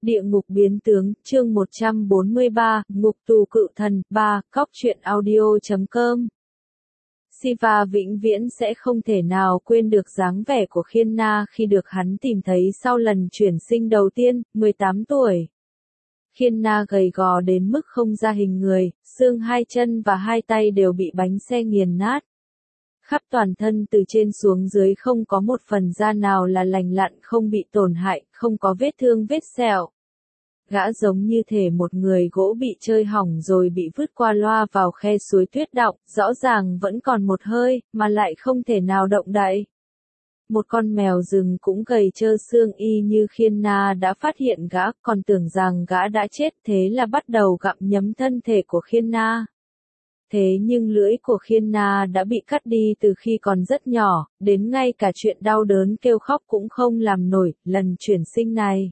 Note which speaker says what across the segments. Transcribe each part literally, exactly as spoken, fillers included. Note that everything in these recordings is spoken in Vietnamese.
Speaker 1: Địa ngục biến tướng, chương một trăm bốn mươi ba, ngục tù cự thần, ba, cóc truyện audio chấm com. Siva vĩnh viễn sẽ không thể nào quên được dáng vẻ của Khiên Na khi được hắn tìm thấy sau lần chuyển sinh đầu tiên, mười tám tuổi. Khiên Na gầy gò đến mức không ra hình người, xương hai chân và hai tay đều bị bánh xe nghiền nát. Khắp toàn thân từ trên xuống dưới không có một phần da nào là lành lặn, không bị tổn hại, không có vết thương vết sẹo. Gã giống như thể một người gỗ bị chơi hỏng rồi bị vứt qua loa vào khe suối tuyết đọng, rõ ràng vẫn còn một hơi, mà lại không thể nào động đậy. Một con mèo rừng cũng gầy trơ xương y như Khiên Na đã phát hiện gã, còn tưởng rằng gã đã chết, thế là bắt đầu gặm nhấm thân thể của Khiên Na. Thế nhưng lưỡi của Khiên Na đã bị cắt đi từ khi còn rất nhỏ, đến ngay cả chuyện đau đớn kêu khóc cũng không làm nổi, lần chuyển sinh này.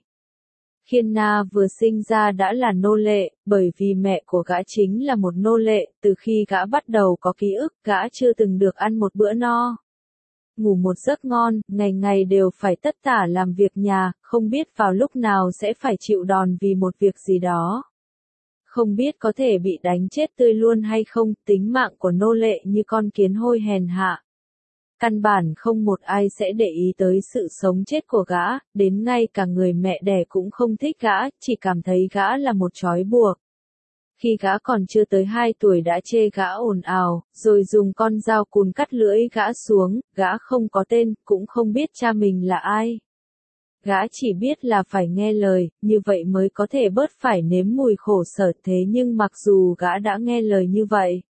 Speaker 1: Khiên Na vừa sinh ra đã là nô lệ, bởi vì mẹ của gã chính là một nô lệ, từ khi gã bắt đầu có ký ức, gã chưa từng được ăn một bữa no. Ngủ một giấc ngon, ngày ngày đều phải tất tả làm việc nhà, không biết vào lúc nào sẽ phải chịu đòn vì một việc gì đó. Không biết có thể bị đánh chết tươi luôn hay không, tính mạng của nô lệ như con kiến hôi hèn hạ. Căn bản không một ai sẽ để ý tới sự sống chết của gã, đến ngay cả người mẹ đẻ cũng không thích gã, chỉ cảm thấy gã là một trói buộc. Khi gã còn chưa tới hai tuổi đã chê gã ồn ào, rồi dùng con dao cùn cắt lưỡi gã xuống, gã không có tên, cũng không biết cha mình là ai. Gã chỉ biết là phải nghe lời, như vậy mới có thể bớt phải nếm mùi khổ sở, thế nhưng mặc dù gã đã nghe lời như vậy,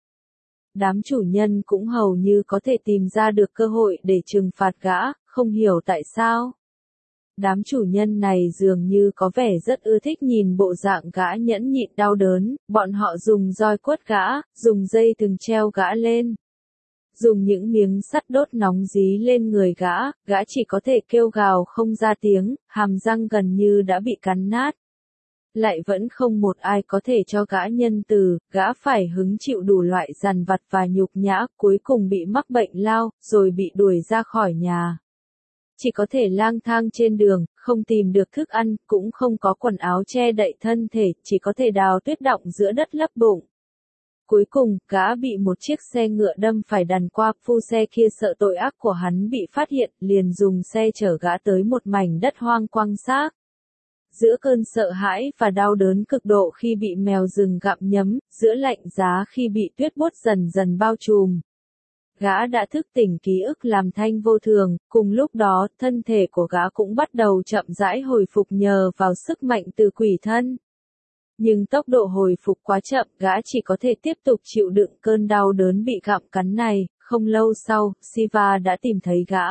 Speaker 1: đám chủ nhân cũng hầu như có thể tìm ra được cơ hội để trừng phạt gã, không hiểu tại sao. Đám chủ nhân này dường như có vẻ rất ưa thích nhìn bộ dạng gã nhẫn nhịn đau đớn, bọn họ dùng roi quất gã, dùng dây thừng treo gã lên. Dùng những miếng sắt đốt nóng dí lên người gã, gã chỉ có thể kêu gào không ra tiếng, hàm răng gần như đã bị cắn nát. Lại vẫn không một ai có thể cho gã nhân từ, gã phải hứng chịu đủ loại dằn vặt và nhục nhã, cuối cùng bị mắc bệnh lao, rồi bị đuổi ra khỏi nhà. Chỉ có thể lang thang trên đường, không tìm được thức ăn, cũng không có quần áo che đậy thân thể, chỉ có thể đào tuyết đọng giữa đất lấp bụng. Cuối cùng, gã bị một chiếc xe ngựa đâm phải đàn qua, phu xe kia sợ tội ác của hắn bị phát hiện, liền dùng xe chở gã tới một mảnh đất hoang quang xác. Giữa cơn sợ hãi và đau đớn cực độ khi bị mèo rừng gặm nhấm, giữa lạnh giá khi bị tuyết buốt dần dần bao trùm. Gã đã thức tỉnh ký ức làm thanh vô thường, cùng lúc đó, thân thể của gã cũng bắt đầu chậm rãi hồi phục nhờ vào sức mạnh từ quỷ thân. Nhưng tốc độ hồi phục quá chậm, gã chỉ có thể tiếp tục chịu đựng cơn đau đớn bị gặm cắn này. Không lâu sau, Siva đã tìm thấy gã.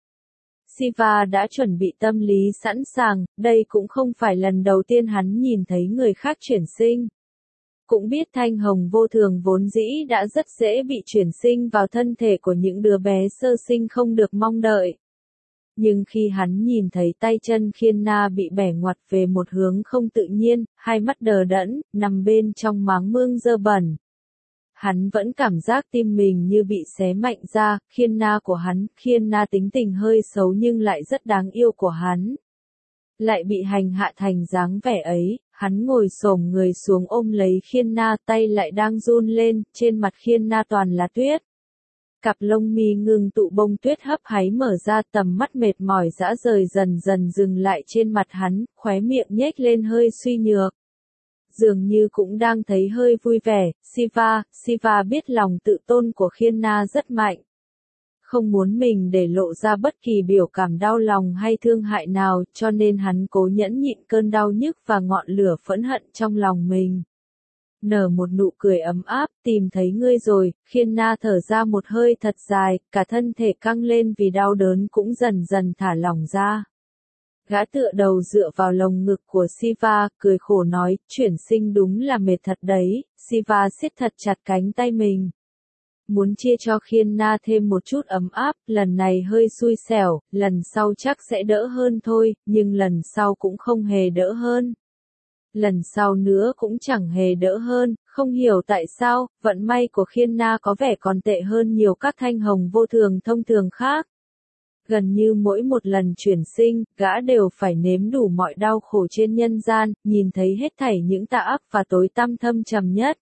Speaker 1: Siva đã chuẩn bị tâm lý sẵn sàng, đây cũng không phải lần đầu tiên hắn nhìn thấy người khác chuyển sinh. Cũng biết thanh hồng vô thường vốn dĩ đã rất dễ bị chuyển sinh vào thân thể của những đứa bé sơ sinh không được mong đợi. Nhưng khi hắn nhìn thấy tay chân Khiên Na bị bẻ ngoặt về một hướng không tự nhiên, hai mắt đờ đẫn, nằm bên trong máng mương dơ bẩn. Hắn vẫn cảm giác tim mình như bị xé mạnh ra, Khiên Na của hắn, Khiên Na tính tình hơi xấu nhưng lại rất đáng yêu của hắn. Lại bị hành hạ thành dáng vẻ ấy, hắn ngồi xổm người xuống ôm lấy Khiên Na, tay lại đang run lên, trên mặt Khiên Na toàn là tuyết. Cặp lông mi ngưng tụ bông tuyết hấp háy mở ra, tầm mắt mệt mỏi dã rời dần dần dừng lại trên mặt hắn, khóe miệng nhếch lên hơi suy nhược. Dường như cũng đang thấy hơi vui vẻ, Siva, Siva biết lòng tự tôn của Khiên Na rất mạnh. Không muốn mình để lộ ra bất kỳ biểu cảm đau lòng hay thương hại nào, cho nên hắn cố nhẫn nhịn cơn đau nhức và ngọn lửa phẫn hận trong lòng mình. Nở một nụ cười ấm áp, tìm thấy ngươi rồi, Khiên Na thở ra một hơi thật dài, cả thân thể căng lên vì đau đớn cũng dần dần thả lỏng ra. Gã tựa đầu dựa vào lồng ngực của Siva, cười khổ nói, chuyển sinh đúng là mệt thật đấy. Siva siết thật chặt cánh tay mình. Muốn chia cho Khiên Na thêm một chút ấm áp, lần này hơi xui xẻo, lần sau chắc sẽ đỡ hơn thôi, nhưng lần sau cũng không hề đỡ hơn. Lần sau nữa cũng chẳng hề đỡ hơn, không hiểu tại sao, vận may của Khiên Na có vẻ còn tệ hơn nhiều các thanh hồng vô thường thông thường khác. Gần như mỗi một lần chuyển sinh, gã đều phải nếm đủ mọi đau khổ trên nhân gian, nhìn thấy hết thảy những tà ác và tối tăm thâm trầm nhất.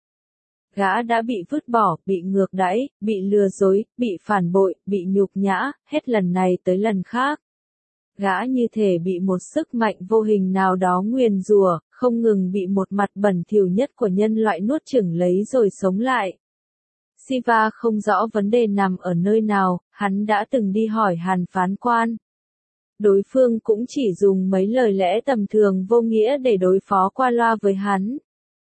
Speaker 1: Gã đã bị vứt bỏ, bị ngược đãi, bị lừa dối, bị phản bội, bị nhục nhã, hết lần này tới lần khác. Gã như thể bị một sức mạnh vô hình nào đó nguyền rủa, không ngừng bị một mặt bẩn thỉu nhất của nhân loại nuốt chửng lấy rồi sống lại. Siva không rõ vấn đề nằm ở nơi nào, hắn đã từng đi hỏi Hàn phán quan. Đối phương cũng chỉ dùng mấy lời lẽ tầm thường vô nghĩa để đối phó qua loa với hắn.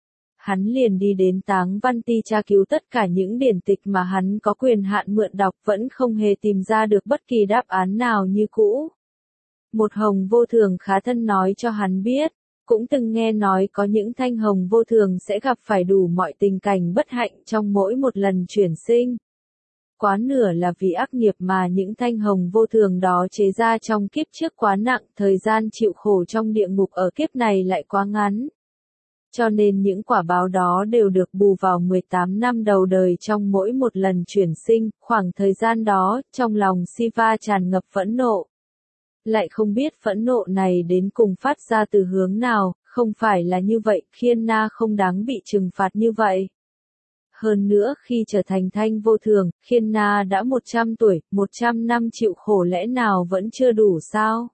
Speaker 1: Hắn liền đi đến Táng Văn Ti tra cứu tất cả những điển tịch mà hắn có quyền hạn mượn đọc, vẫn không hề tìm ra được bất kỳ đáp án nào như cũ. Một hồng vô thường khá thân nói cho hắn biết, cũng từng nghe nói có những thanh hồng vô thường sẽ gặp phải đủ mọi tình cảnh bất hạnh trong mỗi một lần chuyển sinh. Quá nửa là vì ác nghiệp mà những thanh hồng vô thường đó chế ra trong kiếp trước quá nặng, thời gian chịu khổ trong địa ngục ở kiếp này lại quá ngắn. Cho nên những quả báo đó đều được bù vào mười tám năm đầu đời trong mỗi một lần chuyển sinh, khoảng thời gian đó, trong lòng Siva tràn ngập phẫn nộ. Lại không biết phẫn nộ này đến cùng phát ra từ hướng nào, không phải là như vậy, Khiên Na không đáng bị trừng phạt như vậy. Hơn nữa khi trở thành thanh vô thường, Khiên Na đã một trăm tuổi, một trăm năm chịu khổ lẽ nào vẫn chưa đủ sao?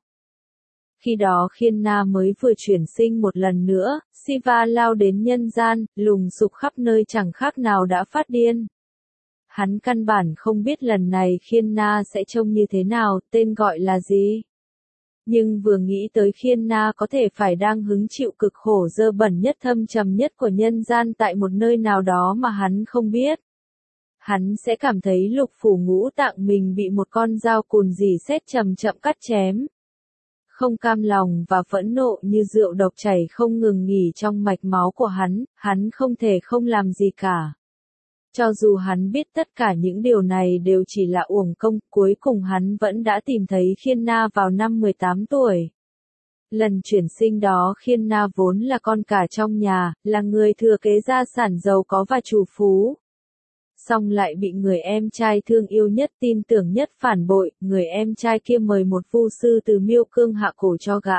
Speaker 1: Khi đó Khiên Na mới vừa chuyển sinh một lần nữa, Siva lao đến nhân gian, lùng sục khắp nơi chẳng khác nào đã phát điên. Hắn căn bản không biết lần này Khiên Na sẽ trông như thế nào, tên gọi là gì. Nhưng vừa nghĩ tới Khiên Na có thể phải đang hứng chịu cực khổ dơ bẩn nhất thâm trầm nhất của nhân gian tại một nơi nào đó mà hắn không biết. Hắn sẽ cảm thấy lục phủ ngũ tạng mình bị một con dao cùn rỉ sét chậm chậm cắt chém. Không cam lòng và phẫn nộ như rượu độc chảy không ngừng nghỉ trong mạch máu của hắn, hắn không thể không làm gì cả. Cho dù hắn biết tất cả những điều này đều chỉ là uổng công, cuối cùng hắn vẫn đã tìm thấy Khiên Na vào năm mười tám tuổi. Lần chuyển sinh đó Khiên Na vốn là con cả trong nhà, là người thừa kế gia sản giàu có và chủ phú. Xong lại bị người em trai thương yêu nhất tin tưởng nhất phản bội, người em trai kia mời một vu sư từ Miêu Cương hạ cổ cho gã.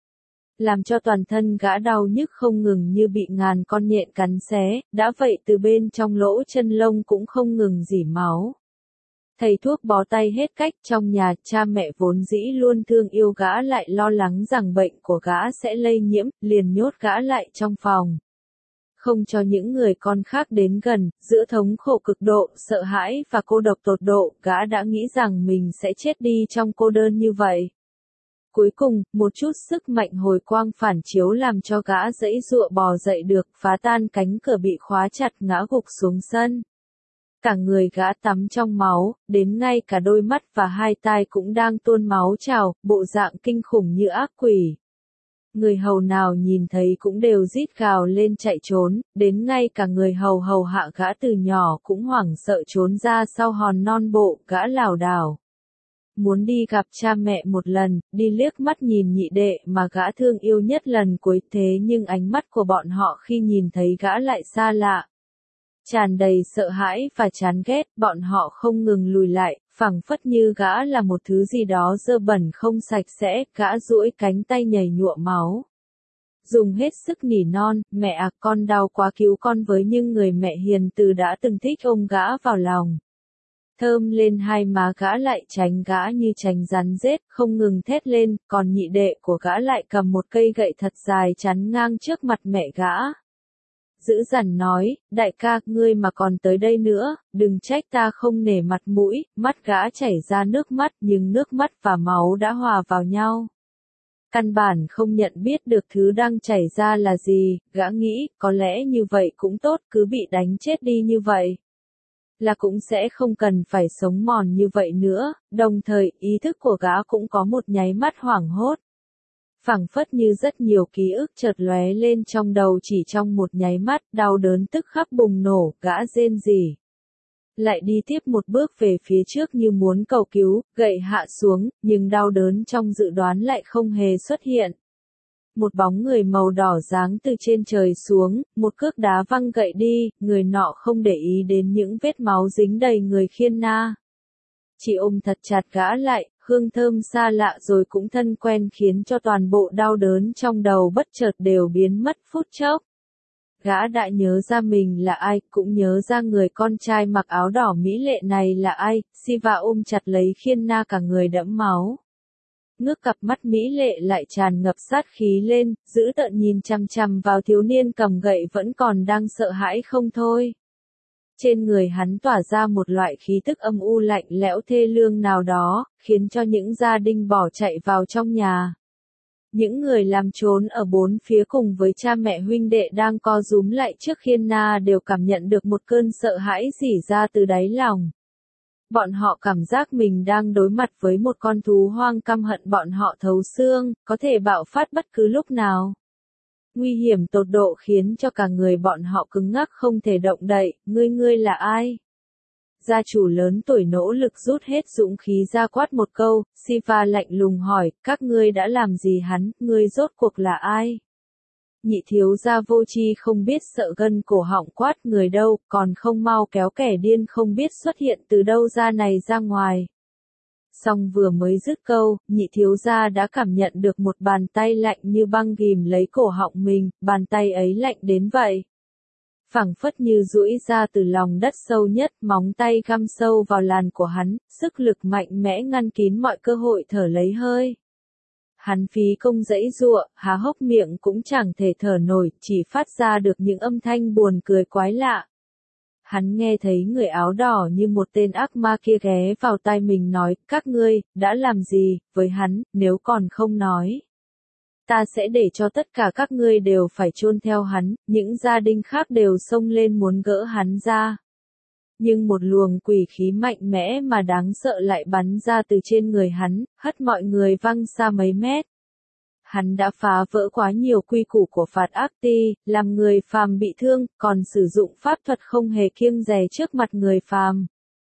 Speaker 1: Làm cho toàn thân gã đau nhức không ngừng như bị ngàn con nhện cắn xé, đã vậy từ bên trong lỗ chân lông cũng không ngừng rỉ máu. Thầy thuốc bó tay hết cách, trong nhà cha mẹ vốn dĩ luôn thương yêu gã lại lo lắng rằng bệnh của gã sẽ lây nhiễm, liền nhốt gã lại trong phòng. Không cho những người con khác đến gần, giữa thống khổ cực độ, sợ hãi và cô độc tột độ, gã đã nghĩ rằng mình sẽ chết đi trong cô đơn như vậy. Cuối cùng, một chút sức mạnh hồi quang phản chiếu làm cho gã giãy giụa bò dậy được, phá tan cánh cửa bị khóa chặt ngã gục xuống sân. Cả người gã tắm trong máu, đến ngay cả đôi mắt và hai tai cũng đang tuôn máu trào, bộ dạng kinh khủng như ác quỷ. Người hầu nào nhìn thấy cũng đều rít gào lên chạy trốn, đến ngay cả người hầu hầu hạ gã từ nhỏ cũng hoảng sợ trốn ra sau hòn non bộ, gã lảo đảo. Muốn đi gặp cha mẹ một lần, đi liếc mắt nhìn nhị đệ mà gã thương yêu nhất lần cuối, thế nhưng ánh mắt của bọn họ khi nhìn thấy gã lại xa lạ. Tràn đầy sợ hãi và chán ghét, bọn họ không ngừng lùi lại, phảng phất như gã là một thứ gì đó dơ bẩn không sạch sẽ, gã duỗi cánh tay nhảy nhụa máu. Dùng hết sức nỉ non, mẹ à con đau quá cứu con với, nhưng người mẹ hiền từ đã từng thích ôm gã vào lòng. Thơm lên hai má gã lại tránh gã như tránh rắn rết, không ngừng thét lên, còn nhị đệ của gã lại cầm một cây gậy thật dài chắn ngang trước mặt mẹ gã. Dữ dằn nói, đại ca, ngươi mà còn tới đây nữa, đừng trách ta không nể mặt mũi, mắt gã chảy ra nước mắt, nhưng nước mắt và máu đã hòa vào nhau. Căn bản không nhận biết được thứ đang chảy ra là gì, gã nghĩ, có lẽ như vậy cũng tốt, cứ bị đánh chết đi như vậy. Là cũng sẽ không cần phải sống mòn như vậy nữa, đồng thời ý thức của gã cũng có một nháy mắt hoảng hốt. Phảng phất như rất nhiều ký ức chợt lóe lên trong đầu chỉ trong một nháy mắt, đau đớn tức khắc bùng nổ, gã rên rỉ. Lại đi tiếp một bước về phía trước như muốn cầu cứu, gậy hạ xuống, nhưng đau đớn trong dự đoán lại không hề xuất hiện. Một bóng người màu đỏ giáng từ trên trời xuống, một cước đá văng gậy đi, người nọ không để ý đến những vết máu dính đầy người Khiên Na. Chỉ ôm thật chặt gã lại, hương thơm xa lạ rồi cũng thân quen khiến cho toàn bộ đau đớn trong đầu bất chợt đều biến mất phút chốc. Gã đã nhớ ra mình là ai, cũng nhớ ra người con trai mặc áo đỏ mỹ lệ này là ai. Siva ôm chặt lấy Khiên Na cả người đẫm máu. Ngước cặp mắt mỹ lệ lại tràn ngập sát khí lên, dữ tợn nhìn chằm chằm vào thiếu niên cầm gậy vẫn còn đang sợ hãi không thôi. Trên người hắn tỏa ra một loại khí tức âm u lạnh lẽo thê lương nào đó, khiến cho những gia đình bỏ chạy vào trong nhà. Những người làm trốn ở bốn phía cùng với cha mẹ huynh đệ đang co rúm lại trước Khiên Na đều cảm nhận được một cơn sợ hãi rỉ ra từ đáy lòng. Bọn họ cảm giác mình đang đối mặt với một con thú hoang căm hận bọn họ thấu xương, có thể bạo phát bất cứ lúc nào. Nguy hiểm tột độ khiến cho cả người bọn họ cứng ngắc không thể động đậy. Ngươi ngươi là ai? Gia chủ lớn tuổi nỗ lực rút hết dũng khí ra quát một câu. Siva lạnh lùng hỏi, các ngươi đã làm gì hắn, ngươi rốt cuộc là ai? Nhị thiếu gia vô tri không biết sợ gân cổ họng quát, người đâu, còn không mau kéo kẻ điên không biết xuất hiện từ đâu ra này ra ngoài. Xong vừa mới dứt câu, nhị thiếu gia đã cảm nhận được một bàn tay lạnh như băng ghim lấy cổ họng mình, bàn tay ấy lạnh đến vậy. Phảng phất như duỗi ra từ lòng đất sâu nhất, móng tay găm sâu vào làn của hắn, sức lực mạnh mẽ ngăn kín mọi cơ hội thở lấy hơi. Hắn phí công giãy giụa, há hốc miệng cũng chẳng thể thở nổi, chỉ phát ra được những âm thanh buồn cười quái lạ. Hắn nghe thấy người áo đỏ như một tên ác ma kia ghé vào tai mình nói, các ngươi, đã làm gì, với hắn, nếu còn không nói. Ta sẽ để cho tất cả các ngươi đều phải chôn theo hắn, những gia đình khác đều xông lên muốn gỡ hắn ra. Nhưng một luồng quỷ khí mạnh mẽ mà đáng sợ lại bắn ra từ trên người hắn, hất mọi người văng xa mấy mét. Hắn đã phá vỡ quá nhiều quy củ của Phạt Ác Ti, làm người phàm bị thương, còn sử dụng pháp thuật không hề kiêng dè trước mặt người phàm.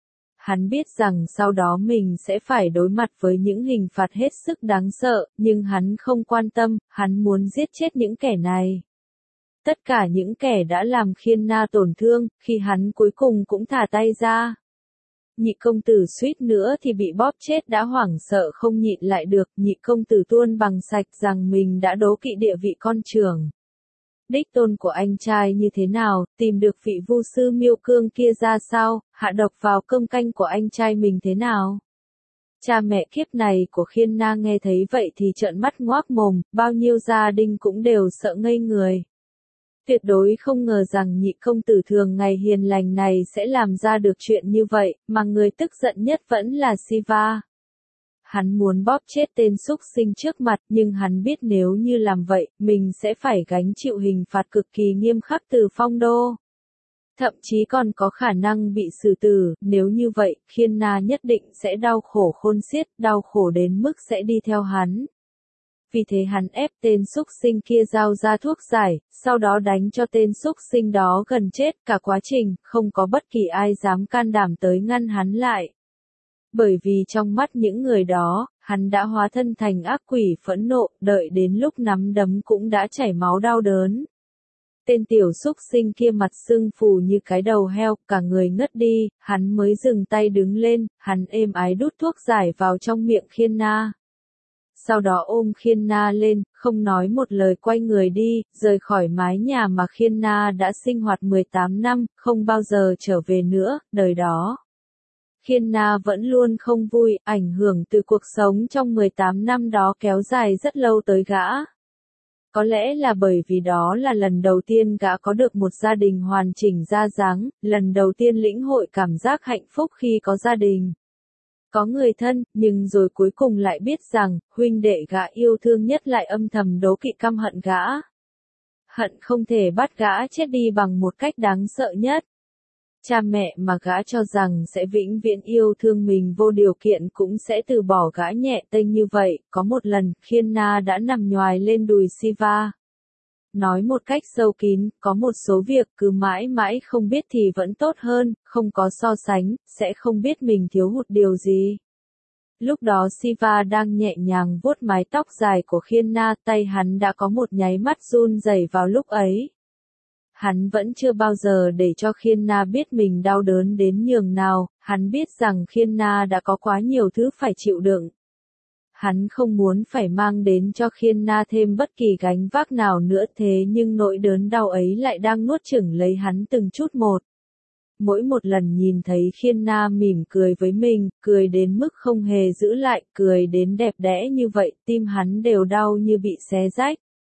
Speaker 1: Hắn biết rằng sau đó mình sẽ phải đối mặt với những hình phạt hết sức đáng sợ, nhưng hắn không quan tâm, hắn muốn giết chết những kẻ này. Tất cả những kẻ đã làm Khiên Na tổn thương, khi hắn cuối cùng cũng thả tay ra. Nhị công tử suýt nữa thì bị bóp chết đã hoảng sợ không nhịn lại được, nhị công tử tuôn bằng sạch rằng mình đã đố kỵ địa vị con trưởng. Đích tôn của anh trai như thế nào, tìm được vị vu sư Miêu Cương kia ra sao, hạ độc vào cơm canh của anh trai mình thế nào. Cha mẹ kiếp này của Khiên Na nghe thấy vậy thì trợn mắt ngoác mồm, bao nhiêu gia đình cũng đều sợ ngây người. Tuyệt đối không ngờ rằng nhị công tử thường ngày hiền lành này sẽ làm ra được chuyện như vậy, mà người tức giận nhất vẫn là Siva. Hắn muốn bóp chết tên súc sinh trước mặt, nhưng hắn biết nếu như làm vậy, mình sẽ phải gánh chịu hình phạt cực kỳ nghiêm khắc từ Phong Đô. Thậm chí còn có khả năng bị xử tử, nếu như vậy, Khiên Na nhất định sẽ đau khổ khôn xiết, đau khổ đến mức sẽ đi theo hắn. Vì thế hắn ép tên súc sinh kia giao ra thuốc giải, sau đó đánh cho tên súc sinh đó gần chết, cả quá trình, không có bất kỳ ai dám can đảm tới ngăn hắn lại. Bởi vì trong mắt những người đó, hắn đã hóa thân thành ác quỷ phẫn nộ, đợi đến lúc nắm đấm cũng đã chảy máu đau đớn. Tên tiểu súc sinh kia mặt sưng phù như cái đầu heo, cả người ngất đi, hắn mới dừng tay đứng lên, hắn êm ái đút thuốc giải vào trong miệng Khiên Na. Sau đó ôm Khiên Na lên, không nói một lời quay người đi, rời khỏi mái nhà mà Khiên Na đã sinh hoạt mười tám năm, không bao giờ trở về nữa, đời đó. Khiên Na vẫn luôn không vui, ảnh hưởng từ cuộc sống trong mười tám năm đó kéo dài rất lâu tới gã. Có lẽ là bởi vì đó là lần đầu tiên gã có được một gia đình hoàn chỉnh ra dáng, lần đầu tiên lĩnh hội cảm giác hạnh phúc khi có gia đình. Có người thân, nhưng rồi cuối cùng lại biết rằng, huynh đệ gã yêu thương nhất lại âm thầm đố kỵ căm hận gã. Hận không thể bắt gã chết đi bằng một cách đáng sợ nhất. Cha mẹ mà gã cho rằng sẽ vĩnh viễn yêu thương mình vô điều kiện cũng sẽ từ bỏ gã nhẹ tênh như vậy. Có một lần, Khiên Na đã nằm nhoài lên đùi Siva. Nói một cách sâu kín, có một số việc cứ mãi mãi không biết thì vẫn tốt hơn, không có so sánh, sẽ không biết mình thiếu hụt điều gì. Lúc đó Siva đang nhẹ nhàng vuốt mái tóc dài của Khiên Na, tay hắn đã có một nháy mắt run rẩy vào lúc ấy. Hắn vẫn chưa bao giờ để cho Khiên Na biết mình đau đớn đến nhường nào, hắn biết rằng Khiên Na đã có quá nhiều thứ phải chịu đựng. Hắn không muốn phải mang đến cho Khiên Na thêm bất kỳ gánh vác nào nữa, thế nhưng nỗi đớn đau ấy lại đang nuốt chửng lấy hắn từng chút một. Mỗi một lần nhìn thấy Khiên Na mỉm cười với mình, cười đến mức không hề giữ lại, cười đến đẹp đẽ như vậy, tim hắn đều đau như bị xé rách.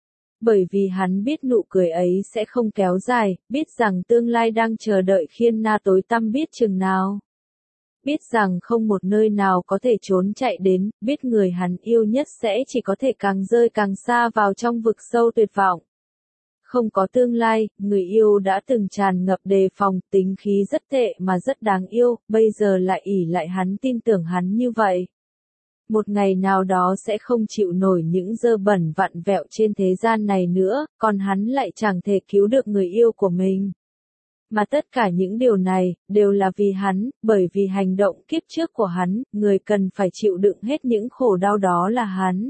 Speaker 1: Bởi vì hắn biết nụ cười ấy sẽ không kéo dài, biết rằng tương lai đang chờ đợi Khiên Na tối tăm biết chừng nào. Biết rằng không một nơi nào có thể trốn chạy đến, biết người hắn yêu nhất sẽ chỉ có thể càng rơi càng xa vào trong vực sâu tuyệt vọng. Không có tương lai, người yêu đã từng tràn ngập đề phòng, tính khí rất tệ mà rất đáng yêu, bây giờ lại ỷ lại hắn, tin tưởng hắn như vậy. Một ngày nào đó sẽ không chịu nổi những dơ bẩn vặn vẹo trên thế gian này nữa, còn hắn lại chẳng thể cứu được người yêu của mình. Mà tất cả những điều này, đều là vì hắn, bởi vì hành động kiếp trước của hắn, người cần phải chịu đựng hết những khổ đau đó là hắn.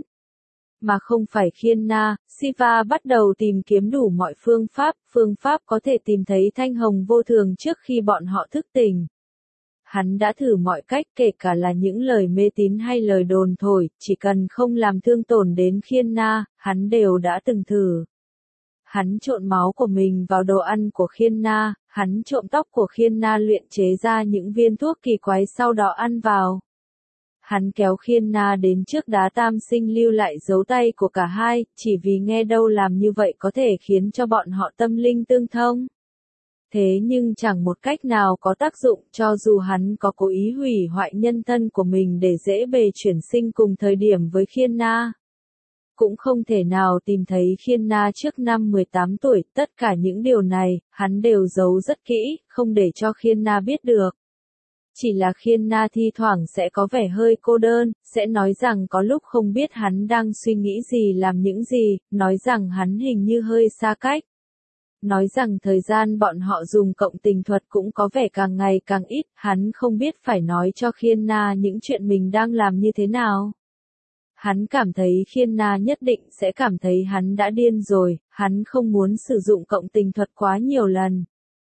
Speaker 1: Mà không phải Khiên Na. Siva bắt đầu tìm kiếm đủ mọi phương pháp, phương pháp có thể tìm thấy thanh hồng vô thường trước khi bọn họ thức tỉnh. Hắn đã thử mọi cách, kể cả là những lời mê tín hay lời đồn thổi, chỉ cần không làm thương tổn đến Khiên Na, hắn đều đã từng thử. Hắn trộn máu của mình vào đồ ăn của Khiên Na, hắn trộm tóc của Khiên Na luyện chế ra những viên thuốc kỳ quái sau đó ăn vào. Hắn kéo Khiên Na đến trước đá tam sinh lưu lại dấu tay của cả hai, chỉ vì nghe đâu làm như vậy có thể khiến cho bọn họ tâm linh tương thông. Thế nhưng chẳng một cách nào có tác dụng, cho dù hắn có cố ý hủy hoại nhân thân của mình để dễ bề chuyển sinh cùng thời điểm với Khiên Na. Cũng không thể nào tìm thấy Khiên Na trước năm mười tám tuổi, tất cả những điều này, hắn đều giấu rất kỹ, không để cho Khiên Na biết được. Chỉ là Khiên Na thi thoảng sẽ có vẻ hơi cô đơn, sẽ nói rằng có lúc không biết hắn đang suy nghĩ gì làm những gì, nói rằng hắn hình như hơi xa cách. Nói rằng thời gian bọn họ dùng cộng tình thuật cũng có vẻ càng ngày càng ít, hắn không biết phải nói cho Khiên Na những chuyện mình đang làm như thế nào. Hắn cảm thấy Khiên Na nhất định sẽ cảm thấy hắn đã điên rồi, hắn không muốn sử dụng cộng tình thuật quá nhiều lần.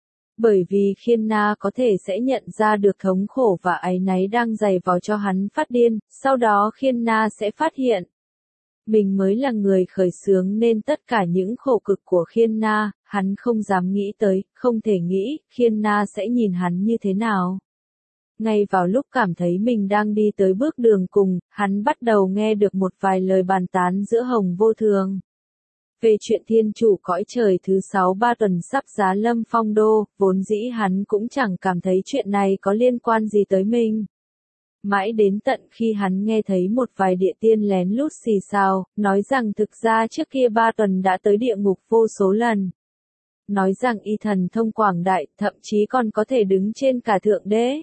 Speaker 1: Bởi vì Khiên Na có thể sẽ nhận ra được thống khổ và áy náy đang dày vò cho hắn phát điên, sau đó Khiên Na sẽ phát hiện. Mình mới là người khởi xướng nên tất cả những khổ cực của Khiên Na, hắn không dám nghĩ tới, không thể nghĩ, Khiên Na sẽ nhìn hắn như thế nào. Ngay vào lúc cảm thấy mình đang đi tới bước đường cùng, hắn bắt đầu nghe được một vài lời bàn tán giữa Hồng Vô Thường. Về chuyện thiên chủ cõi trời thứ sáu ba tuần sắp giá lâm phong đô, vốn dĩ hắn cũng chẳng cảm thấy chuyện này có liên quan gì tới mình. Mãi đến tận khi hắn nghe thấy một vài địa tiên lén lút xì xào, nói rằng thực ra trước kia ba tuần đã tới địa ngục vô số lần. Nói rằng y thần thông quảng đại, thậm chí còn có thể đứng trên cả thượng đế.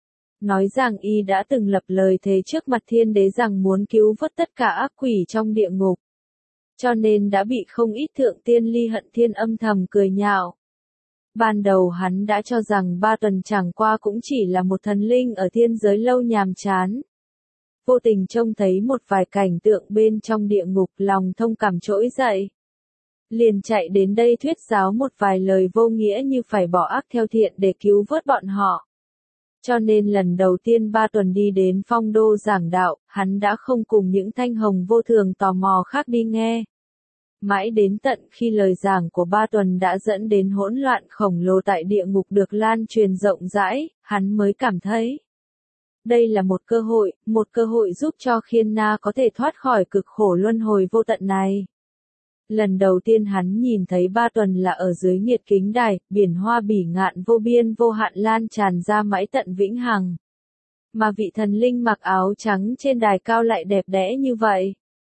Speaker 1: Nói rằng y đã từng lập lời thề trước mặt thiên đế rằng muốn cứu vớt tất cả ác quỷ trong địa ngục. Cho nên đã bị không ít thượng tiên ly hận thiên âm thầm cười nhạo. Ban đầu hắn đã cho rằng ba tuần chẳng qua cũng chỉ là một thần linh ở thiên giới lâu nhàm chán. Vô tình trông thấy một vài cảnh tượng bên trong địa ngục, lòng thông cảm trỗi dậy. Liền chạy đến đây thuyết giáo một vài lời vô nghĩa như phải bỏ ác theo thiện để cứu vớt bọn họ. Cho nên lần đầu tiên ba tuần đi đến phong đô giảng đạo, hắn đã không cùng những thanh hồng vô thường tò mò khác đi nghe. Mãi đến tận khi lời giảng của ba tuần đã dẫn đến hỗn loạn khổng lồ tại địa ngục được lan truyền rộng rãi, hắn mới cảm thấy. Đây là một cơ hội, một cơ hội giúp cho Khiên Na có thể thoát khỏi cực khổ luân hồi vô tận này. Lần đầu tiên hắn nhìn thấy ba tuần là ở dưới nhiệt kính đài, biển hoa bỉ ngạn vô biên vô hạn lan tràn ra mãi tận vĩnh hằng. Mà vị thần linh mặc áo trắng trên đài cao lại đẹp đẽ như vậy.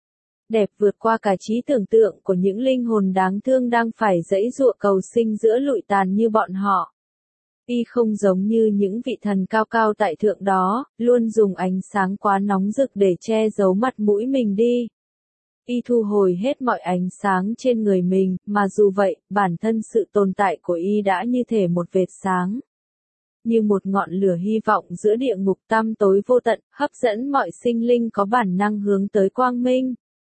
Speaker 1: Đẹp vượt qua cả trí tưởng tượng của những linh hồn đáng thương đang phải giãy giụa cầu sinh giữa lụi tàn như bọn họ. Y không giống như những vị thần cao cao tại thượng đó, luôn dùng ánh sáng quá nóng rực để che giấu mặt mũi mình đi. Y thu hồi hết mọi ánh sáng trên người mình, mà dù vậy, bản thân sự tồn tại của Y đã như thể một vệt sáng. Như một ngọn lửa hy vọng giữa địa ngục tăm tối vô tận, hấp dẫn mọi sinh linh có bản năng hướng tới quang minh.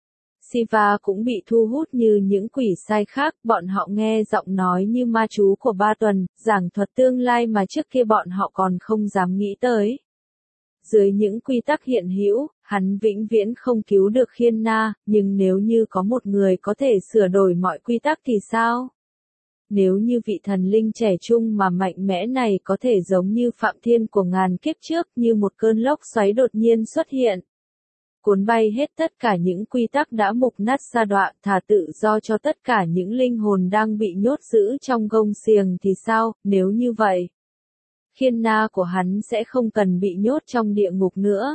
Speaker 1: Siva cũng bị thu hút như những quỷ sai khác, bọn họ nghe giọng nói như ma chú của ba tuần, giảng thuật tương lai mà trước kia bọn họ còn không dám nghĩ tới. Dưới những quy tắc hiện hữu, hắn vĩnh viễn không cứu được Khiên Na, nhưng nếu như có một người có thể sửa đổi mọi quy tắc thì sao? Nếu như vị thần linh trẻ trung mà mạnh mẽ này có thể giống như Phạm Thiên của ngàn kiếp trước, như một cơn lốc xoáy đột nhiên xuất hiện, cuốn bay hết tất cả những quy tắc đã mục nát sa đọa, thả tự do cho tất cả những linh hồn đang bị nhốt giữ trong gông xiềng thì sao? Nếu như vậy, Khiên Na của hắn sẽ không cần bị nhốt trong địa ngục nữa.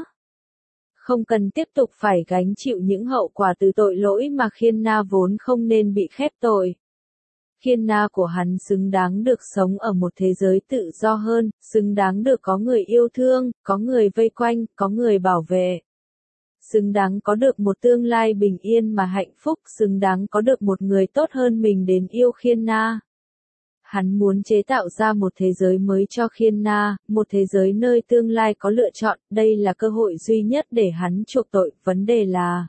Speaker 1: Không cần tiếp tục phải gánh chịu những hậu quả từ tội lỗi mà Khiên Na vốn không nên bị khép tội. Khiên Na của hắn xứng đáng được sống ở một thế giới tự do hơn, xứng đáng được có người yêu thương, có người vây quanh, có người bảo vệ. Xứng đáng có được một tương lai bình yên mà hạnh phúc, xứng đáng có được một người tốt hơn mình đến yêu Khiên Na. Hắn muốn chế tạo ra một thế giới mới cho Khiên Na, một thế giới nơi tương lai có lựa chọn, đây là cơ hội duy nhất để hắn chuộc tội, vấn đề là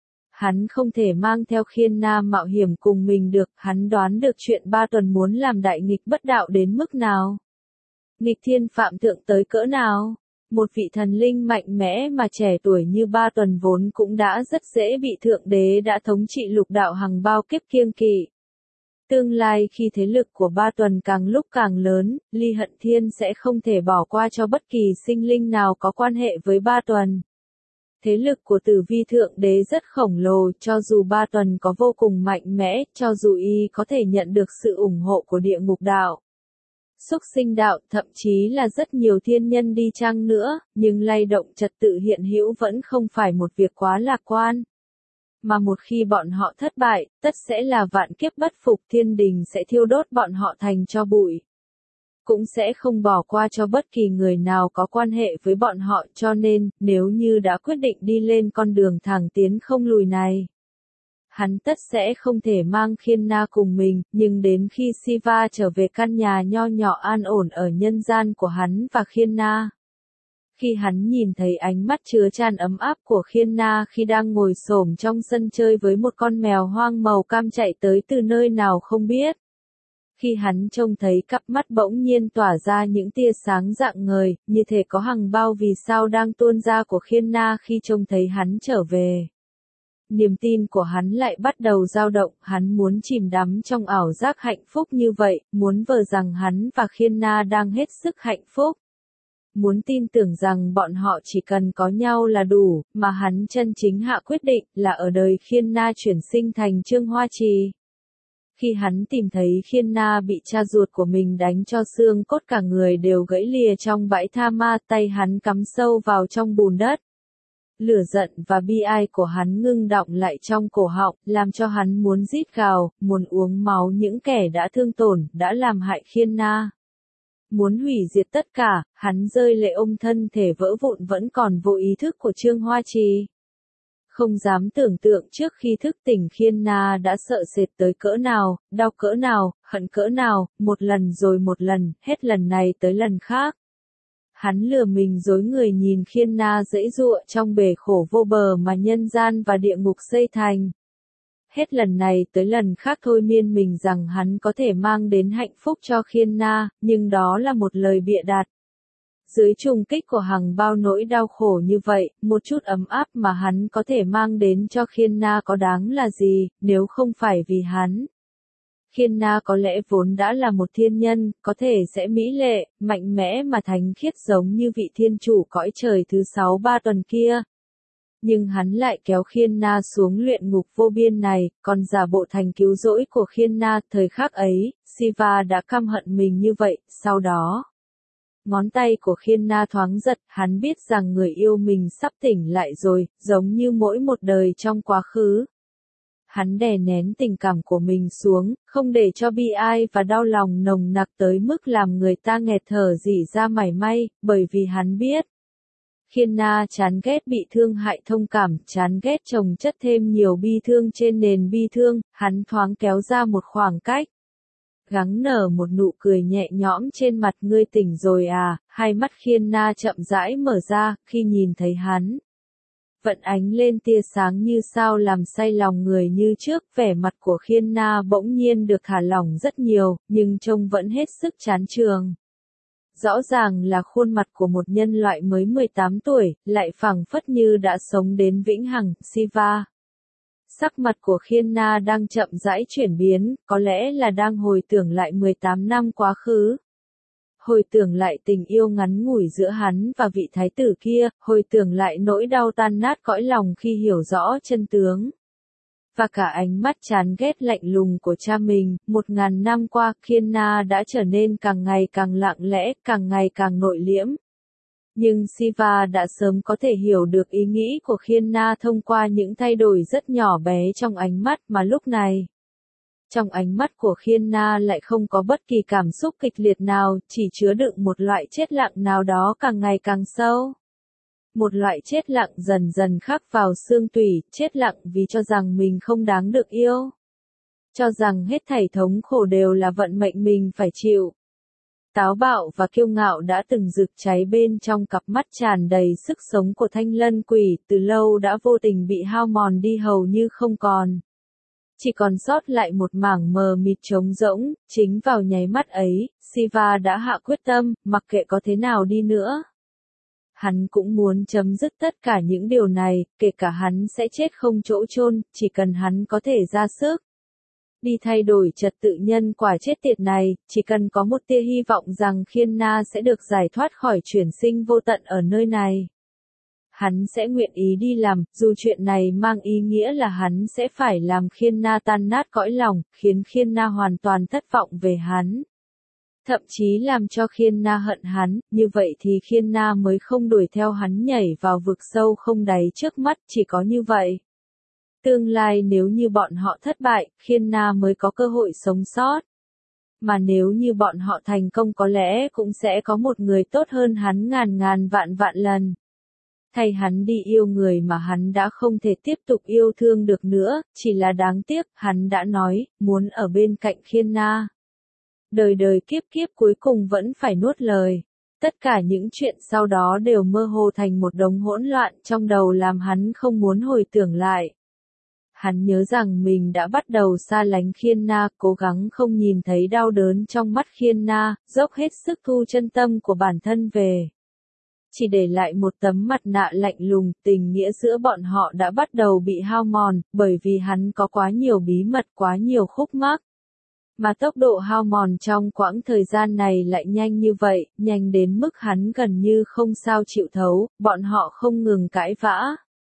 Speaker 1: hắn không thể mang theo Khiên Na mạo hiểm cùng mình được, hắn đoán được chuyện Ba Tuần muốn làm đại nghịch bất đạo đến mức nào. Nghịch thiên phạm thượng tới cỡ nào. Một vị thần linh mạnh mẽ mà trẻ tuổi như Ba Tuần vốn cũng đã rất dễ bị Thượng Đế đã thống trị lục đạo hằng bao kiếp kiêng kỵ. Tương lai khi thế lực của Ba Tuần càng lúc càng lớn, Ly Hận Thiên sẽ không thể bỏ qua cho bất kỳ sinh linh nào có quan hệ với Ba Tuần. Thế lực của Tử Vi Thượng Đế rất khổng lồ, cho dù Ba Tuần có vô cùng mạnh mẽ, cho dù y có thể nhận được sự ủng hộ của địa ngục đạo, Súc Sinh đạo, thậm chí là rất nhiều thiên nhân đi chăng nữa, nhưng lay động trật tự hiện hữu vẫn không phải một việc quá lạc quan. Mà một khi bọn họ thất bại, tất sẽ là vạn kiếp bất phục, thiên đình sẽ thiêu đốt bọn họ thành tro bụi. Cũng sẽ không bỏ qua cho bất kỳ người nào có quan hệ với bọn họ, cho nên, nếu như đã quyết định đi lên con đường thẳng tiến không lùi này, hắn tất sẽ không thể mang Khiên Na cùng mình, nhưng đến khi Siva trở về căn nhà nho nhỏ an ổn ở nhân gian của hắn và Khiên Na, khi hắn nhìn thấy ánh mắt chứa chan ấm áp của Khiên Na khi đang ngồi xổm trong sân chơi với một con mèo hoang màu cam chạy tới từ nơi nào không biết, khi hắn trông thấy cặp mắt bỗng nhiên tỏa ra những tia sáng rạng ngời, như thể có hằng bao vì sao đang tuôn ra của Khiên Na khi trông thấy hắn trở về, niềm tin của hắn lại bắt đầu dao động, hắn muốn chìm đắm trong ảo giác hạnh phúc như vậy, muốn vờ rằng hắn và Khiên Na đang hết sức hạnh phúc. Muốn tin tưởng rằng bọn họ chỉ cần có nhau là đủ, mà hắn chân chính hạ quyết định là ở đời Khiên Na chuyển sinh thành Trương Hoa Trì. Khi hắn tìm thấy Khiên Na bị cha ruột của mình đánh cho xương cốt cả người đều gãy lìa trong bãi tha ma, tay hắn cắm sâu vào trong bùn đất. Lửa giận và bi ai của hắn ngưng đọng lại trong cổ họng, làm cho hắn muốn rít gào, muốn uống máu những kẻ đã thương tổn, đã làm hại Khiên Na. Muốn hủy diệt tất cả, hắn rơi lệ ôm thân thể vỡ vụn vẫn còn vô ý thức của Trương Hoa Trì. Không dám tưởng tượng trước khi thức tỉnh Khiên Na đã sợ sệt tới cỡ nào, đau cỡ nào, hận cỡ nào, một lần rồi một lần, hết lần này tới lần khác. Hắn lừa mình dối người nhìn Khiên Na giãy giụa trong bể khổ vô bờ mà nhân gian và địa ngục xây thành. Hết lần này tới lần khác thôi miên mình rằng hắn có thể mang đến hạnh phúc cho Khiên Na, nhưng đó là một lời bịa đặt. Dưới trùng kích của hàng bao nỗi đau khổ như vậy, một chút ấm áp mà hắn có thể mang đến cho Khiên Na có đáng là gì, nếu không phải vì hắn. Khiên Na có lẽ vốn đã là một thiên nhân, có thể sẽ mỹ lệ, mạnh mẽ mà thánh khiết giống như vị thiên chủ cõi trời thứ sáu Ba Tuần kia. Nhưng hắn lại kéo Khiên Na xuống luyện ngục vô biên này, còn giả bộ thành cứu rỗi của Khiên Na. Thời khắc ấy, Siva đã căm hận mình như vậy, sau đó, ngón tay của Khiên Na thoáng giật, hắn biết rằng người yêu mình sắp tỉnh lại rồi, giống như mỗi một đời trong quá khứ. Hắn đè nén tình cảm của mình xuống, không để cho bi ai và đau lòng nồng nặc tới mức làm người ta nghẹt thở rỉ ra mảy may, bởi vì hắn biết. Khiên Na chán ghét bị thương hại thông cảm, chán ghét chồng chất thêm nhiều bi thương trên nền bi thương, hắn thoáng kéo ra một khoảng cách. Gắng nở một nụ cười nhẹ nhõm trên mặt, ngươi tỉnh rồi à, hai mắt Khiên Na chậm rãi mở ra, khi nhìn thấy hắn. Vận ánh lên tia sáng như sao làm say lòng người như trước, vẻ mặt của Khiên Na bỗng nhiên được thả lỏng rất nhiều, nhưng trông vẫn hết sức chán trường. rõ ràng là khuôn mặt của một nhân loại mới mười tám tuổi, lại phảng phất như đã sống đến vĩnh hằng. Siva. Sắc mặt của Khiên Na đang chậm rãi chuyển biến, có lẽ là đang hồi tưởng lại mười tám năm quá khứ. Hồi tưởng lại tình yêu ngắn ngủi giữa hắn và vị thái tử kia, hồi tưởng lại nỗi đau tan nát cõi lòng khi hiểu rõ chân tướng. Và cả ánh mắt chán ghét lạnh lùng của cha mình, một ngàn năm qua, Khiên Na đã trở nên càng ngày càng lặng lẽ, càng ngày càng nội liễm. Nhưng Siva đã sớm có thể hiểu được ý nghĩ của Khiên Na thông qua những thay đổi rất nhỏ bé trong ánh mắt mà lúc này. Trong ánh mắt của Khiên Na lại không có bất kỳ cảm xúc kịch liệt nào, chỉ chứa đựng một loại chết lặng nào đó càng ngày càng sâu. Một loại chết lặng dần dần khắc vào xương tủy, chết lặng vì cho rằng mình không đáng được yêu. Cho rằng hết thảy thống khổ đều là vận mệnh mình phải chịu. Táo bạo và kiêu ngạo đã từng rực cháy bên trong cặp mắt tràn đầy sức sống của Thanh Lân Quỷ, từ lâu đã vô tình bị hao mòn đi hầu như không còn. Chỉ còn sót lại một mảng mờ mịt trống rỗng, chính vào nháy mắt ấy, Siva đã hạ quyết tâm, mặc kệ có thế nào đi nữa. Hắn cũng muốn chấm dứt tất cả những điều này, kể cả hắn sẽ chết không chỗ chôn, chỉ cần hắn có thể ra sức. Đi thay đổi trật tự nhân quả chết tiệt này, chỉ cần có một tia hy vọng rằng Khiên Na sẽ được giải thoát khỏi chuyển sinh vô tận ở nơi này. Hắn sẽ nguyện ý đi làm, dù chuyện này mang ý nghĩa là hắn sẽ phải làm Khiên Na tan nát cõi lòng, khiến Khiên Na hoàn toàn thất vọng về hắn. Thậm chí làm cho Khiên Na hận hắn, như vậy thì Khiên Na mới không đuổi theo hắn nhảy vào vực sâu không đáy trước mắt, chỉ có như vậy. Tương lai nếu như bọn họ thất bại, Khiên Na mới có cơ hội sống sót. Mà nếu như bọn họ thành công có lẽ cũng sẽ có một người tốt hơn hắn ngàn ngàn vạn vạn lần. Thay hắn đi yêu người mà hắn đã không thể tiếp tục yêu thương được nữa, chỉ là đáng tiếc, hắn đã nói, muốn ở bên cạnh Khiên Na. Đời đời kiếp kiếp cuối cùng vẫn phải nuốt lời. Tất cả những chuyện sau đó đều mơ hồ thành một đống hỗn loạn trong đầu làm hắn không muốn hồi tưởng lại. Hắn nhớ rằng mình đã bắt đầu xa lánh Khiên Na, cố gắng không nhìn thấy đau đớn trong mắt Khiên Na, dốc hết sức thu chân tâm của bản thân về. Chỉ để lại một tấm mặt nạ lạnh lùng, tình nghĩa giữa bọn họ đã bắt đầu bị hao mòn, bởi vì hắn có quá nhiều bí mật, quá nhiều khúc mắc. Mà tốc độ hao mòn trong quãng thời gian này lại nhanh như vậy, nhanh đến mức hắn gần như không sao chịu thấu, bọn họ không ngừng cãi vã.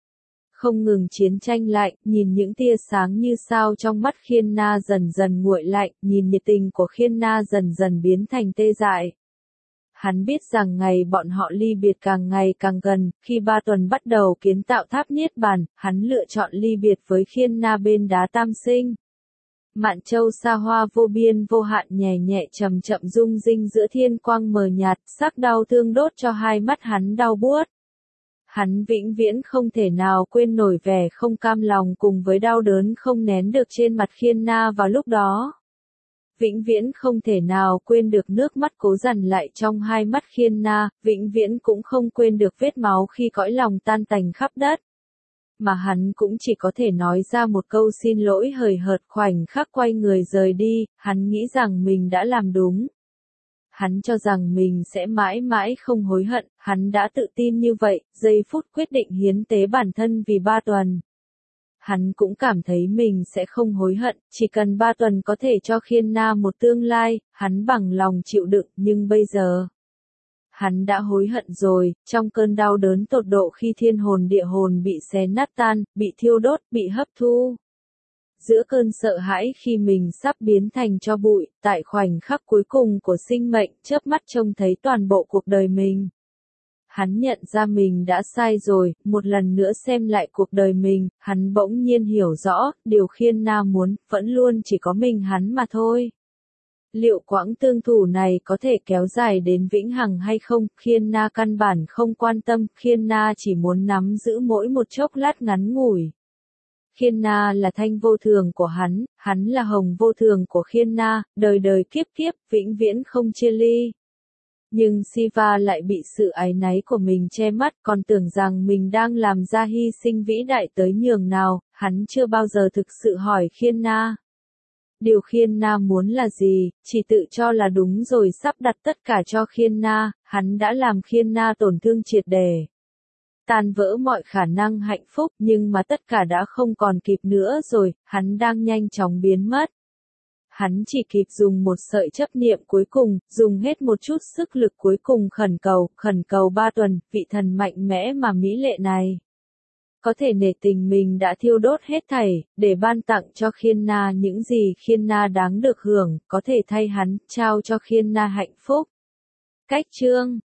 Speaker 1: Không ngừng chiến tranh lạnh, nhìn những tia sáng như sao trong mắt Khiên Na dần dần nguội lạnh, nhìn nhiệt tình của Khiên Na dần dần biến thành tê dại. Hắn biết rằng ngày bọn họ ly biệt càng ngày càng gần, khi Ba Tuần bắt đầu kiến tạo tháp Niết Bàn, hắn lựa chọn ly biệt với Khiên Na bên đá Tam Sinh. Mạn Châu xa hoa vô biên vô hạn nhẹ nhẹ chậm chậm rung rinh giữa thiên quang mờ nhạt, sắc đau thương đốt cho hai mắt hắn đau buốt. Hắn vĩnh viễn không thể nào quên nổi vẻ không cam lòng cùng với đau đớn không nén được trên mặt Khiên Na vào lúc đó. Vĩnh viễn không thể nào quên được nước mắt cố dằn lại trong hai mắt Khiên Na, vĩnh viễn cũng không quên được vết máu khi cõi lòng tan tành khắp đất. Mà hắn cũng chỉ có thể nói ra một câu xin lỗi hời hợt, khoảnh khắc quay người rời đi, hắn nghĩ rằng mình đã làm đúng. Hắn cho rằng mình sẽ mãi mãi không hối hận, hắn đã tự tin như vậy, giây phút quyết định hiến tế bản thân vì Ba Tuần. Hắn cũng cảm thấy mình sẽ không hối hận, chỉ cần Ba Tuần có thể cho Khiên Na một tương lai, hắn bằng lòng chịu đựng, nhưng bây giờ... Hắn đã hối hận rồi, trong cơn đau đớn tột độ khi thiên hồn địa hồn bị xé nát tan, bị thiêu đốt, bị hấp thu. Giữa cơn sợ hãi khi mình sắp biến thành tro bụi, tại khoảnh khắc cuối cùng của sinh mệnh, chớp mắt trông thấy toàn bộ cuộc đời mình. Hắn nhận ra mình đã sai rồi, một lần nữa xem lại cuộc đời mình, hắn bỗng nhiên hiểu rõ, điều Khiên Na muốn, vẫn luôn chỉ có mình hắn mà thôi. Liệu quãng tương thủ này có thể kéo dài đến vĩnh hằng hay không, Khiên Na căn bản không quan tâm, Khiên Na chỉ muốn nắm giữ mỗi một chốc lát ngắn ngủi. Khiên Na là thanh vô thường của hắn, hắn là hồng vô thường của Khiên Na, đời đời kiếp kiếp, vĩnh viễn không chia ly. Nhưng Siva lại bị sự áy náy của mình che mắt, còn tưởng rằng mình đang làm ra hy sinh vĩ đại tới nhường nào, hắn chưa bao giờ thực sự hỏi Khiên Na. Điều Khiên Na muốn là gì, chỉ tự cho là đúng rồi sắp đặt tất cả cho Khiên Na, hắn đã làm Khiên Na tổn thương triệt đề. Tan vỡ mọi khả năng hạnh phúc, nhưng mà tất cả đã không còn kịp nữa rồi, hắn đang nhanh chóng biến mất. Hắn chỉ kịp dùng một sợi chấp niệm cuối cùng, dùng hết một chút sức lực cuối cùng khẩn cầu, khẩn cầu Ba Tuần, vị thần mạnh mẽ mà mỹ lệ này. Có thể nể tình mình đã thiêu đốt hết thảy, để ban tặng cho Khiên Na những gì Khiên Na đáng được hưởng, có thể thay hắn, trao cho Khiên Na hạnh phúc. Cách chương